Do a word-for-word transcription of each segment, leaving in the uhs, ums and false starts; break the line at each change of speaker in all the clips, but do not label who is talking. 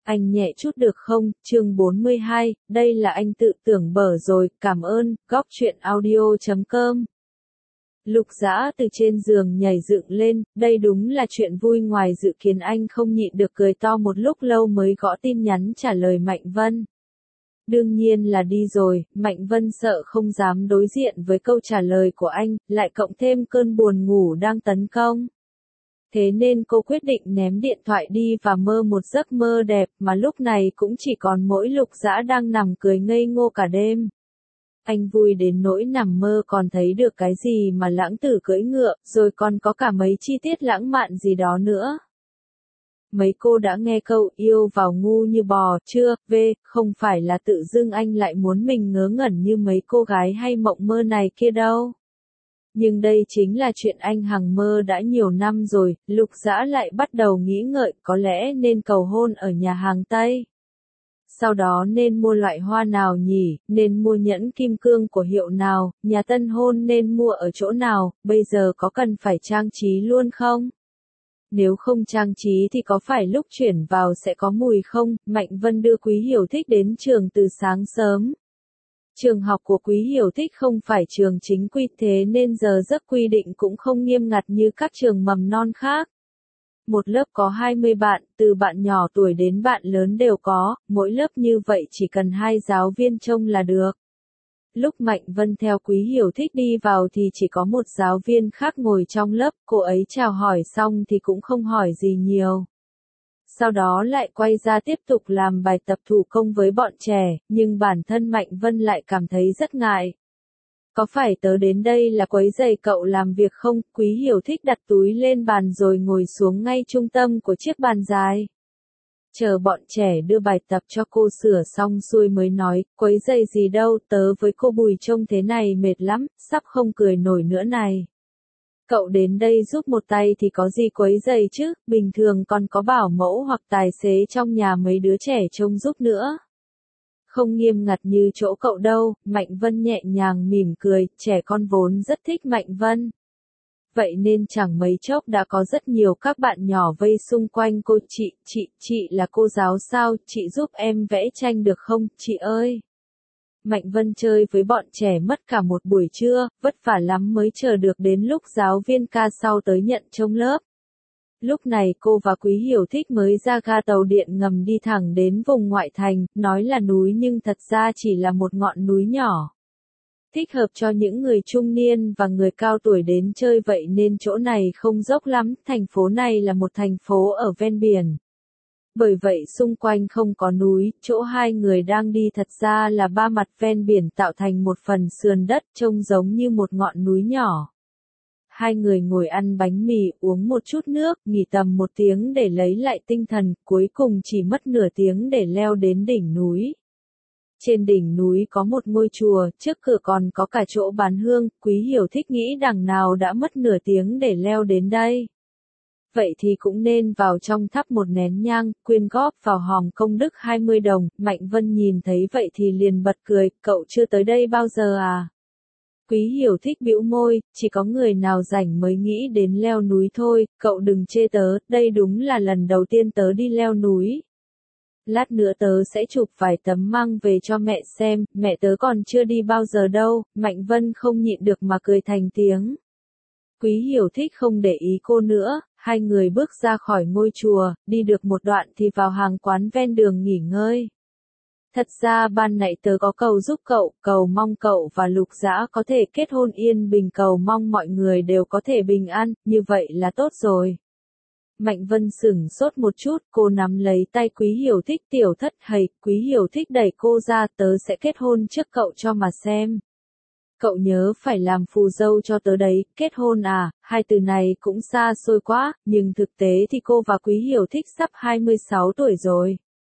Anh nhẹ chút được không? Chương bốn mươi hai, đây là anh tự tưởng bở rồi, cảm ơn, góc truyện audio chấm com. Lục Dã từ trên giường nhảy dựng lên, đây đúng là chuyện vui ngoài dự kiến, anh không nhịn được cười to một lúc lâu mới gõ tin nhắn trả lời Mạnh Vân. Đương nhiên là đi rồi, Mạnh Vân sợ không dám đối diện với câu trả lời của anh, lại cộng thêm cơn buồn ngủ đang tấn công. Thế nên cô quyết định ném điện thoại đi và mơ một giấc mơ đẹp, mà lúc này cũng chỉ còn mỗi Lục Dã đang nằm cười ngây ngô cả đêm. Anh vui đến nỗi nằm mơ còn thấy được cái gì mà lãng tử cưỡi ngựa, rồi còn có cả mấy chi tiết lãng mạn gì đó nữa. Mấy cô đã nghe câu yêu vào ngu như bò chưa? V, không phải là tự dưng anh lại muốn mình ngớ ngẩn như mấy cô gái hay mộng mơ này kia đâu. Nhưng đây chính là chuyện anh hằng mơ đã nhiều năm rồi. Lục Dã lại bắt đầu nghĩ ngợi, có lẽ nên cầu hôn ở nhà hàng Tây. Sau đó nên mua loại hoa nào nhỉ, nên mua nhẫn kim cương của hiệu nào, nhà tân hôn nên mua ở chỗ nào, bây giờ có cần phải trang trí luôn không? Nếu không trang trí thì có phải lúc chuyển vào sẽ có mùi không? Mạnh Vân đưa Quý Hiểu Thích đến trường từ sáng sớm. Trường học của Quý Hiểu Thích không phải trường chính quy, thế nên giờ giấc quy định cũng không nghiêm ngặt như các trường mầm non khác. Một lớp có hai mươi bạn, từ bạn nhỏ tuổi đến bạn lớn đều có, mỗi lớp như vậy chỉ cần hai giáo viên trông là được. Lúc Mạnh Vân theo Quý Hiểu Thích đi vào thì chỉ có một giáo viên khác ngồi trong lớp, cô ấy chào hỏi xong thì cũng không hỏi gì nhiều. Sau đó lại quay ra tiếp tục làm bài tập thủ công với bọn trẻ, nhưng bản thân Mạnh Vân lại cảm thấy rất ngại. Có phải tớ đến đây là quấy rầy cậu làm việc không? Quý Hiểu Thích đặt túi lên bàn rồi ngồi xuống ngay trung tâm của chiếc bàn dài. Chờ bọn trẻ đưa bài tập cho cô sửa xong xuôi mới nói, quấy rầy gì đâu, tớ với cô Bùi trông thế này mệt lắm, sắp không cười nổi nữa này. Cậu đến đây giúp một tay thì có gì quấy rầy chứ, bình thường còn có bảo mẫu hoặc tài xế trong nhà mấy đứa trẻ trông giúp nữa. Không nghiêm ngặt như chỗ cậu đâu, Mạnh Vân nhẹ nhàng mỉm cười, trẻ con vốn rất thích Mạnh Vân. Vậy nên chẳng mấy chốc đã có rất nhiều các bạn nhỏ vây xung quanh cô. Chị, chị, chị là cô giáo sao, chị giúp em vẽ tranh được không, chị ơi? Mạnh Vân chơi với bọn trẻ mất cả một buổi trưa, vất vả lắm mới chờ được đến lúc giáo viên ca sau tới nhận trông lớp. Lúc này cô và Quý Hiểu Thích mới ra ga tàu điện ngầm đi thẳng đến vùng ngoại thành, nói là núi nhưng thật ra chỉ là một ngọn núi nhỏ. Thích hợp cho những người trung niên và người cao tuổi đến chơi, vậy nên chỗ này không dốc lắm, thành phố này là một thành phố ở ven biển. Bởi vậy xung quanh không có núi, chỗ hai người đang đi thật ra là ba mặt ven biển tạo thành một phần sườn đất trông giống như một ngọn núi nhỏ. Hai người ngồi ăn bánh mì, uống một chút nước, nghỉ tầm một tiếng để lấy lại tinh thần, cuối cùng chỉ mất nửa tiếng để leo đến đỉnh núi. Trên đỉnh núi có một ngôi chùa, trước cửa còn có cả chỗ bán hương, Quý Hiểu Thích nghĩ đằng nào đã mất nửa tiếng để leo đến đây. Vậy thì cũng nên vào trong thắp một nén nhang, quyên góp vào hòm công đức hai mươi đồng, Mạnh Vân nhìn thấy vậy thì liền bật cười, cậu chưa tới đây bao giờ à? Quý Hiểu Thích bĩu môi, chỉ có người nào rảnh mới nghĩ đến leo núi thôi, cậu đừng chê tớ, đây đúng là lần đầu tiên tớ đi leo núi. Lát nữa tớ sẽ chụp vài tấm mang về cho mẹ xem, mẹ tớ còn chưa đi bao giờ đâu, Mạnh Vân không nhịn được mà cười thành tiếng. Quý Hiểu Thích không để ý cô nữa, hai người bước ra khỏi ngôi chùa, đi được một đoạn thì vào hàng quán ven đường nghỉ ngơi. Thật ra ban nãy tớ có cầu giúp cậu, cầu mong cậu và Lục Dã có thể kết hôn yên bình, cầu mong mọi người đều có thể bình an, như vậy là tốt rồi. Mạnh Vân sửng sốt một chút, cô nắm lấy tay Quý Hiểu Thích, tiểu thất hầy, Quý Hiểu Thích đẩy cô ra, tớ sẽ kết hôn trước cậu cho mà xem. Cậu nhớ phải làm phù dâu cho tớ đấy, kết hôn à, hai từ này cũng xa xôi quá, nhưng thực tế thì cô và Quý Hiểu Thích sắp hai mươi sáu tuổi rồi.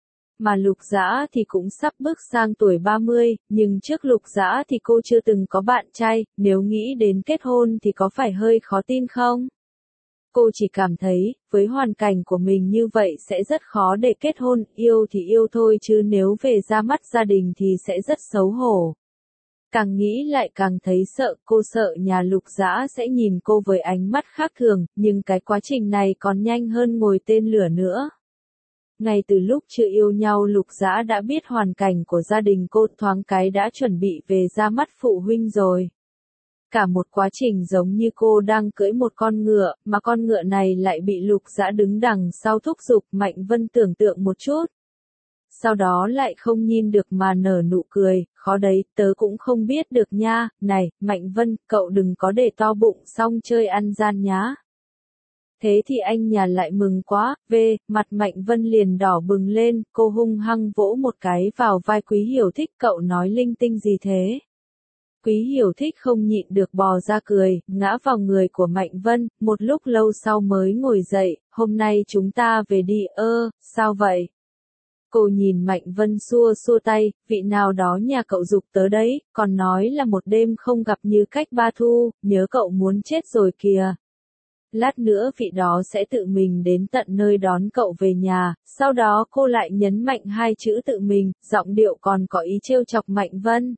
Mà Lục Dã thì cũng sắp bước sang tuổi ba mươi, nhưng trước Lục Dã thì cô chưa từng có bạn trai, nếu nghĩ đến kết hôn thì có phải hơi khó tin không? Cô chỉ cảm thấy, với hoàn cảnh của mình như vậy sẽ rất khó để kết hôn, yêu thì yêu thôi chứ nếu về ra mắt gia đình thì sẽ rất xấu hổ. Càng nghĩ lại càng thấy sợ, cô sợ nhà Lục Dã sẽ nhìn cô với ánh mắt khác thường, nhưng cái quá trình này còn nhanh hơn ngồi tên lửa nữa. Ngay từ lúc chưa yêu nhau Lục Dã đã biết hoàn cảnh của gia đình cô, thoáng cái đã chuẩn bị về ra mắt phụ huynh rồi. Cả một quá trình giống như cô đang cưỡi một con ngựa, mà con ngựa này lại bị Lục Dã đứng đằng sau thúc giục. Mạnh Vân tưởng tượng một chút. Sau đó lại không nhìn được mà nở nụ cười, khó đấy, tớ cũng không biết được nha. Này, Mạnh Vân, cậu đừng có để to bụng xong chơi ăn gian nhá. Thế thì anh nhà lại mừng quá, về, mặt Mạnh Vân liền đỏ bừng lên, cô hung hăng vỗ một cái vào vai Quý Hiểu Thích, cậu nói linh tinh gì thế? Quý Hiểu Thích không nhịn được bò ra cười, ngã vào người của Mạnh Vân, một lúc lâu sau mới ngồi dậy, hôm nay chúng ta về đi. Ơ, sao vậy? Cô nhìn Mạnh Vân xua xua tay, vị nào đó nhà cậu giục tớ đấy, còn nói là một đêm không gặp như cách ba thu, nhớ cậu muốn chết rồi kìa. Lát nữa vị đó sẽ tự mình đến tận nơi đón cậu về nhà, sau đó cô lại nhấn mạnh hai chữ tự mình, giọng điệu còn có ý trêu chọc Mạnh Vân.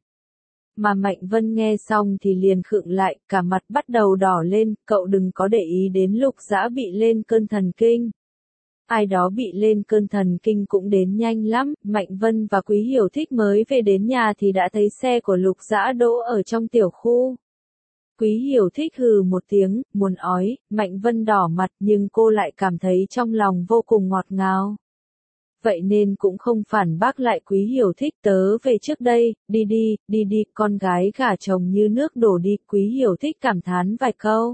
Mà Mạnh Vân nghe xong thì liền khựng lại, cả mặt bắt đầu đỏ lên, cậu đừng có để ý đến Lục Dã bị lên cơn thần kinh. Ai đó bị lên cơn thần kinh cũng đến nhanh lắm, Mạnh Vân và Quý Hiểu Thích mới về đến nhà thì đã thấy xe của Lục Dã đỗ ở trong tiểu khu. Quý Hiểu Thích hừ một tiếng, muốn ói, Mạnh Vân đỏ mặt nhưng cô lại cảm thấy trong lòng vô cùng ngọt ngào. Vậy nên cũng không phản bác lại Quý Hiểu Thích, tớ về trước đây, đi đi, đi đi, con gái gả chồng như nước đổ đi, Quý Hiểu Thích cảm thán vài câu.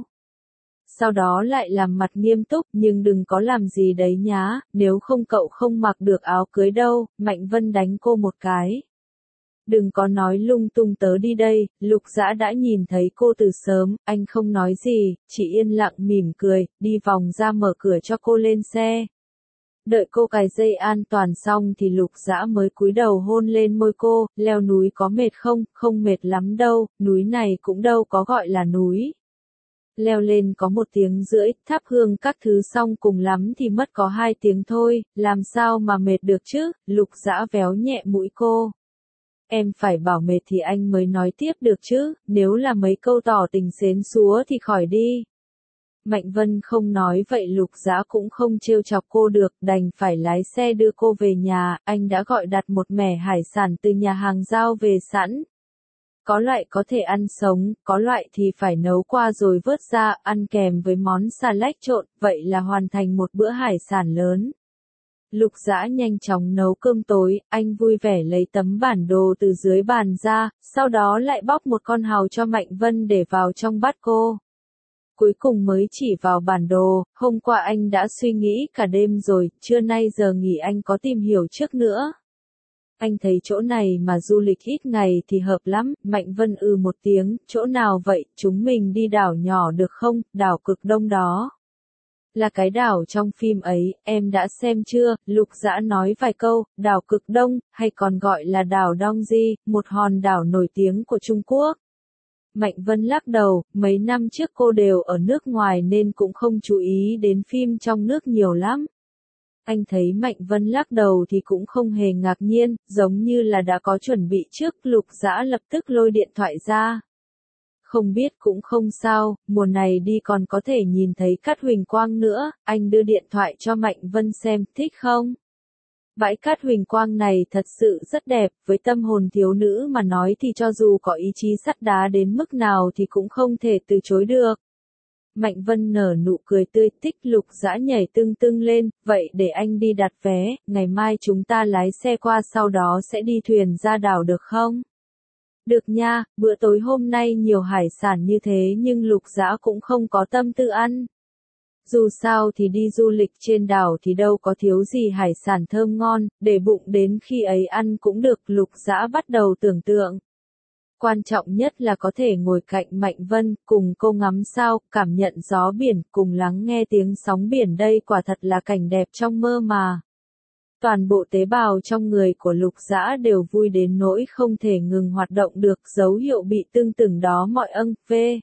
Sau đó lại làm mặt nghiêm túc, nhưng đừng có làm gì đấy nhá, nếu không cậu không mặc được áo cưới đâu. Mạnh Vân đánh cô một cái. Đừng có nói lung tung, tớ đi đây. Lục Dã đã nhìn thấy cô từ sớm, anh không nói gì, chỉ yên lặng mỉm cười, đi vòng ra mở cửa cho cô lên xe. Đợi cô cài dây an toàn xong thì Lục Dã mới cúi đầu hôn lên môi cô. Leo núi có mệt không? Không mệt lắm đâu, núi này cũng đâu có gọi là núi. Leo lên có một tiếng rưỡi, thắp hương các thứ xong cùng lắm thì mất có hai tiếng thôi, làm sao mà mệt được chứ? Lục Dã véo nhẹ mũi cô. Em phải bảo mệt thì anh mới nói tiếp được chứ, nếu là mấy câu tỏ tình xến xúa thì khỏi đi. Mạnh Vân không nói vậy Lục Dã cũng không trêu chọc cô được, đành phải lái xe đưa cô về nhà. Anh đã gọi đặt một mẻ hải sản từ nhà hàng giao về sẵn. Có loại có thể ăn sống, có loại thì phải nấu qua rồi vớt ra, ăn kèm với món xà lách trộn, vậy là hoàn thành một bữa hải sản lớn. Lục Dã nhanh chóng nấu cơm tối, anh vui vẻ lấy tấm bản đồ từ dưới bàn ra, sau đó lại bóc một con hàu cho Mạnh Vân để vào trong bát cô. Cuối cùng mới chỉ vào bản đồ, hôm qua anh đã suy nghĩ cả đêm rồi, trưa nay giờ nghỉ anh có tìm hiểu trước nữa. Anh thấy chỗ này mà du lịch ít ngày thì hợp lắm. Mạnh Vân ừ một tiếng, chỗ nào vậy, chúng mình đi đảo nhỏ được không, đảo Cực Đông đó. Là cái đảo trong phim ấy, em đã xem chưa? Lục Dã nói vài câu. Đảo Cực Đông, hay còn gọi là đảo Dongji, một hòn đảo nổi tiếng của Trung Quốc. Mạnh Vân lắc đầu, mấy năm trước cô đều ở nước ngoài nên cũng không chú ý đến phim trong nước nhiều lắm. Anh thấy Mạnh Vân lắc đầu thì cũng không hề ngạc nhiên, giống như là đã có chuẩn bị trước. Lục Dã lập tức lôi điện thoại ra. Không biết cũng không sao, mùa này đi còn có thể nhìn thấy cát huỳnh quang nữa. Anh đưa điện thoại cho Mạnh Vân xem, thích không? Bãi cát huỳnh quang này thật sự rất đẹp, với tâm hồn thiếu nữ mà nói thì cho dù có ý chí sắt đá đến mức nào thì cũng không thể từ chối được. Mạnh Vân nở nụ cười tươi, thích. Lục Dã nhảy tưng tưng lên, vậy để anh đi đặt vé, ngày mai chúng ta lái xe qua sau đó sẽ đi thuyền ra đảo được không? Được nha, bữa tối hôm nay nhiều hải sản như thế nhưng Lục Dã cũng không có tâm tư ăn. Dù sao thì đi du lịch trên đảo thì đâu có thiếu gì hải sản thơm ngon, để bụng đến khi ấy ăn cũng được. Lục Dã bắt đầu tưởng tượng. Quan trọng nhất là có thể ngồi cạnh Mạnh Vân, cùng cô ngắm sao, cảm nhận gió biển, cùng lắng nghe tiếng sóng biển, đây quả thật là cảnh đẹp trong mơ mà. Toàn bộ tế bào trong người của Lục Dã đều vui đến nỗi không thể ngừng hoạt động được, dấu hiệu bị tưng tửng đó mọi âng, vê.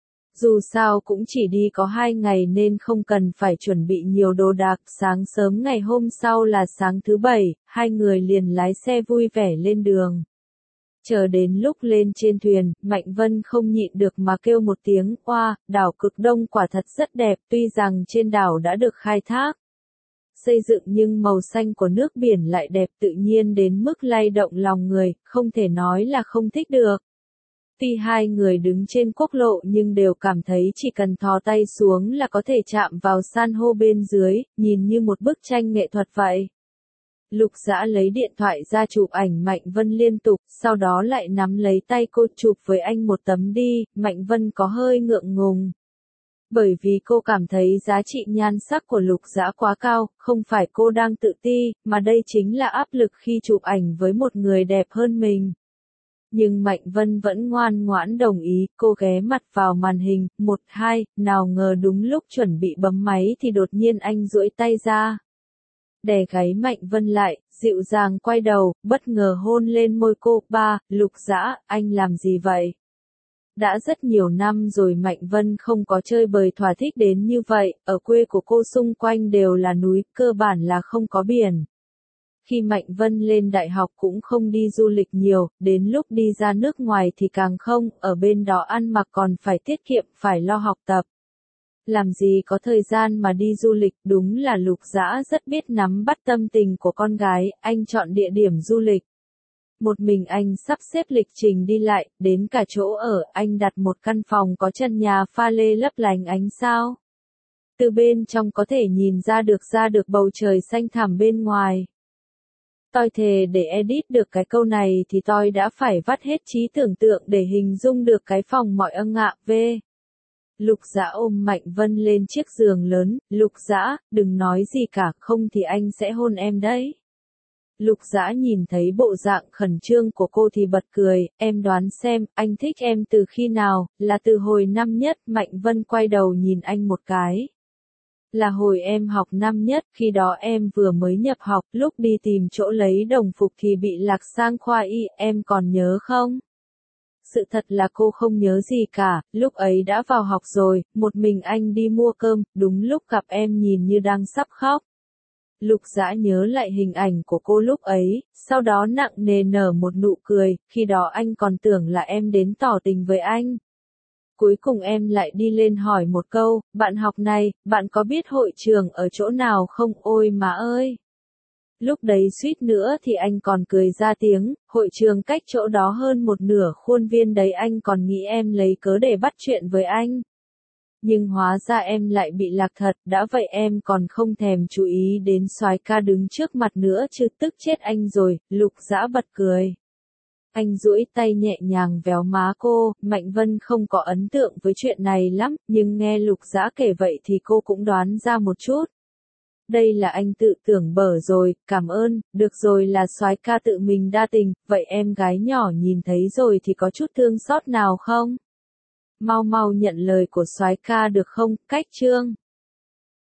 Dù sao cũng chỉ đi có hai ngày nên không cần phải chuẩn bị nhiều đồ đạc. Sáng sớm ngày hôm sau là sáng thứ bảy, hai người liền lái xe vui vẻ lên đường. Chờ đến lúc lên trên thuyền, Mạnh Vân không nhịn được mà kêu một tiếng, oa, đảo Cực Đông quả thật rất đẹp, tuy rằng trên đảo đã được khai thác xây dựng nhưng màu xanh của nước biển lại đẹp tự nhiên đến mức lay động lòng người, không thể nói là không thích được. Tuy hai người đứng trên quốc lộ nhưng đều cảm thấy chỉ cần thò tay xuống là có thể chạm vào san hô bên dưới, nhìn như một bức tranh nghệ thuật vậy. Lục Dã lấy điện thoại ra chụp ảnh Mạnh Vân liên tục, sau đó lại nắm lấy tay cô chụp với anh một tấm đi, Mạnh Vân có hơi ngượng ngùng. Bởi vì cô cảm thấy giá trị nhan sắc của Lục Dã quá cao, không phải cô đang tự ti, mà đây chính là áp lực khi chụp ảnh với một người đẹp hơn mình. Nhưng Mạnh Vân vẫn ngoan ngoãn đồng ý, cô ghé mặt vào màn hình, một hai, nào ngờ đúng lúc chuẩn bị bấm máy thì đột nhiên anh duỗi tay ra. Đè gáy Mạnh Vân lại, dịu dàng quay đầu, bất ngờ hôn lên môi cô, ba, Lục Dã, anh làm gì vậy? Đã rất nhiều năm rồi Mạnh Vân không có chơi bời thỏa thích đến như vậy, ở quê của cô xung quanh đều là núi, cơ bản là không có biển. Khi Mạnh Vân lên đại học cũng không đi du lịch nhiều, đến lúc đi ra nước ngoài thì càng không, ở bên đó ăn mặc còn phải tiết kiệm, phải lo học tập. Làm gì có thời gian mà đi du lịch, đúng là Lục Dã rất biết nắm bắt tâm tình của con gái, anh chọn địa điểm du lịch. Một mình anh sắp xếp lịch trình đi lại, đến cả chỗ ở, anh đặt một căn phòng có trần nhà pha lê lấp lánh ánh sao. Từ bên trong có thể nhìn ra được ra được bầu trời xanh thẳm bên ngoài. Tôi thề để edit được cái câu này thì tôi đã phải vắt hết trí tưởng tượng để hình dung được cái phòng mọi ân ạ, về. Lục Dã ôm Mạnh Vân lên chiếc giường lớn, Lục Dã, đừng nói gì cả, không thì anh sẽ hôn em đấy. Lục Dã nhìn thấy bộ dạng khẩn trương của cô thì bật cười, em đoán xem, anh thích em từ khi nào, là từ hồi năm nhất, Mạnh Vân quay đầu nhìn anh một cái. Là hồi em học năm nhất, khi đó em vừa mới nhập học, lúc đi tìm chỗ lấy đồng phục thì bị lạc sang khoa y, em còn nhớ không? Sự thật là cô không nhớ gì cả, lúc ấy đã vào học rồi, một mình anh đi mua cơm, đúng lúc gặp em nhìn như đang sắp khóc. Lục Dã nhớ lại hình ảnh của cô lúc ấy, sau đó nặng nề nở một nụ cười, khi đó anh còn tưởng là em đến tỏ tình với anh. Cuối cùng em lại đi lên hỏi một câu, bạn học này, bạn có biết hội trường ở chỗ nào không, ôi má ơi. Lúc đấy suýt nữa thì anh còn cười ra tiếng, hội trường cách chỗ đó hơn một nửa khuôn viên đấy, anh còn nghĩ em lấy cớ để bắt chuyện với anh. Nhưng hóa ra em lại bị lạc thật, đã vậy em còn không thèm chú ý đến soái ca đứng trước mặt nữa chứ, tức chết anh rồi. Lục Dã bật cười. Anh duỗi tay nhẹ nhàng véo má cô, Mạnh Vân không có ấn tượng với chuyện này lắm, nhưng nghe Lục Dã kể vậy thì cô cũng đoán ra một chút. Đây là anh tự tưởng bở rồi, cảm ơn, được rồi, là soái ca tự mình đa tình, vậy em gái nhỏ nhìn thấy rồi thì có chút thương xót nào không? Mau mau nhận lời của soái ca được không, cách chương.